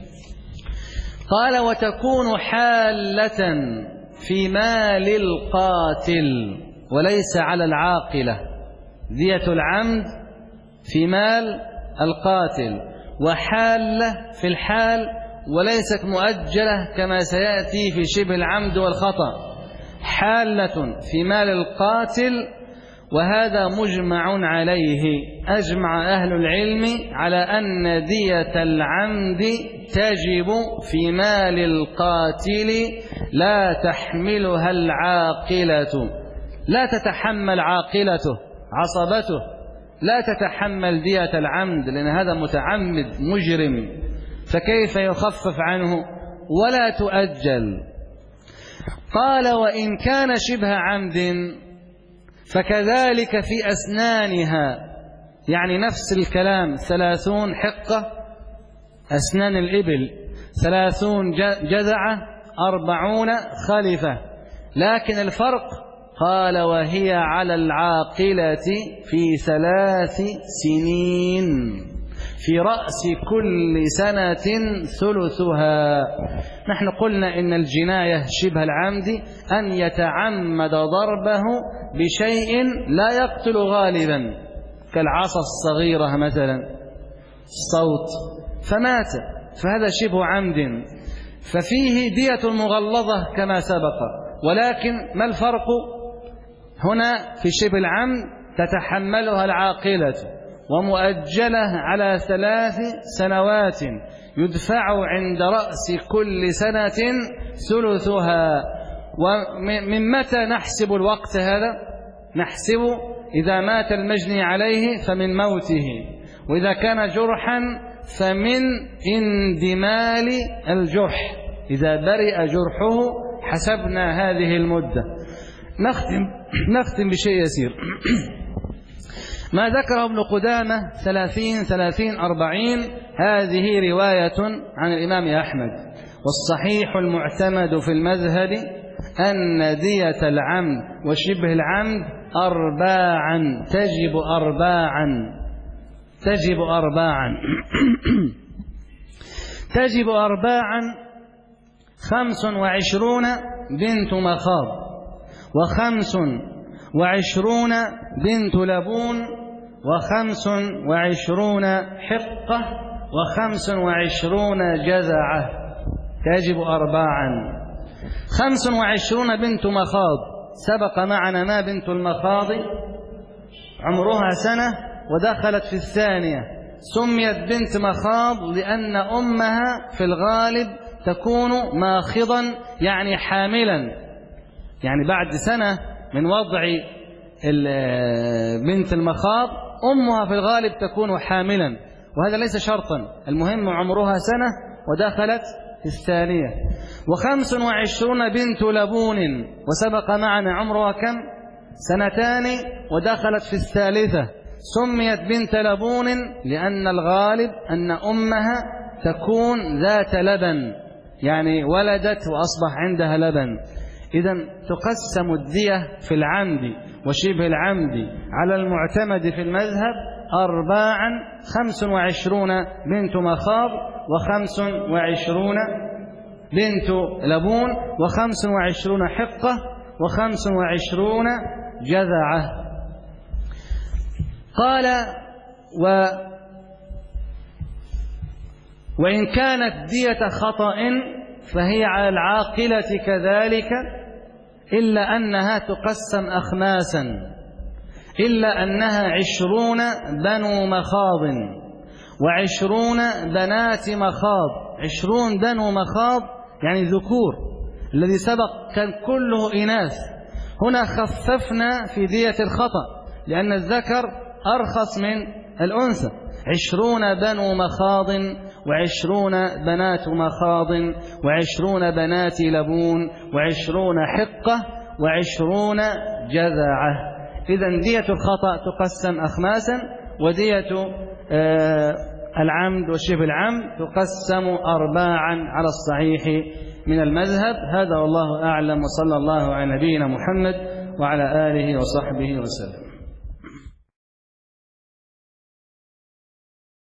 قال: وتكون حالة في مال القاتل وليس على العاقلة. دية العمد في مال القاتل، وحالة في الحال وليست مؤجلة كما سيأتي في شبه العمد والخطأ. حالة في مال القاتل، وهذا مجمع عليه. أجمع أهل العلم على أن دية العمد تجب في مال القاتل لا تحملها العاقلة، لا تتحمل عاقلته عصبته، لا تتحمل دية العمد، لأن هذا متعمد مجرم، فكيف يخفف عنه؟ ولا تؤجل. قال: وإن كان شبه عمد فكذلك في أسنانها، يعني نفس الكلام. 30 حقة أسنان الإبل، 30 جذعة، 40 خلفة، لكن الفرق قال: وهي على العاقلة في 3 سنين، في رأس كل سنة ثلثها. نحن قلنا إن الجناية شبه العمد أن يتعمد ضربه بشيء لا يقتل غالبا، كالعصا الصغيرة مثلا، الصوت، فمات، فهذا شبه عمد، ففيه دية مغلظة كما سبق. ولكن ما الفرق هنا؟ في شبه العمد تتحملها العاقلة ومؤجلة على 3 سنوات، يدفع عند رأس كل سنة ثلثها. ومن متى نحسب الوقت هذا؟ نحسب إذا مات المجني عليه فمن موته، وإذا كان جرحا فمن اندمال الجرح، إذا برئ جرحه حسبنا هذه المدة. نختم بشيء يسير. ما ذكره ابن قدامة 30 30 40 هذه رواية عن الإمام أحمد، والصحيح المعتمد في المذهب أن دية العمد وشبه العمد 4، تجب 4، تجب 4 تجب 4: 25 بنت مخاض، 25 بنت لبون، 25 حقة، 25 جذعة، تجب 4. 25 بنت مخاض، سبق معنا ما بنت المخاض عمرها 1 ودخلت في الثانية سميت بنت مخاض لأن أمها في الغالب تكون ماخضا يعني حاملا، يعني بعد سنة من وضع بنت المخاض أمها في الغالب تكون حاملا، وهذا ليس شرطا، المهم عمرها سنة ودخلت في الثانية. 25 بنت لبون، وسبق معنا عمرها كم؟ 2 ودخلت في الثالثة، سميت بنت لبون لأن الغالب أن أمها تكون ذات لبن، يعني ولدت وأصبح عندها لبن. إذن تقسم الدية في العمد وشبه العمد على المعتمد في المذهب 4، 25 بنت مخاض، 25 بنت لبون، 25 حقة، 25 جذعة. قال وإن كانت دية خطأ فهي على العاقلة كذلك، إلا أنها تقسم أخماسا، إلا أنها 20 بنو مخاض و20 بنات مخاض. 20 بنو مخاض يعني ذكور، الذي سبق كان كله إناث، هنا خففنا في دية الخطأ لأن الذكر أرخص من الأنثى. 20 بنو مخاض و20 بنات مخاض و20 بنات لبون و20 حقة و20 جذعة. إذن دية الخطأ تقسم أخماسا، ودية العمد وشبه العمد تقسم 4 على الصحيح من المذهب. هذا والله أعلم، وصلى الله على نبينا محمد وعلى آله وصحبه وسلم.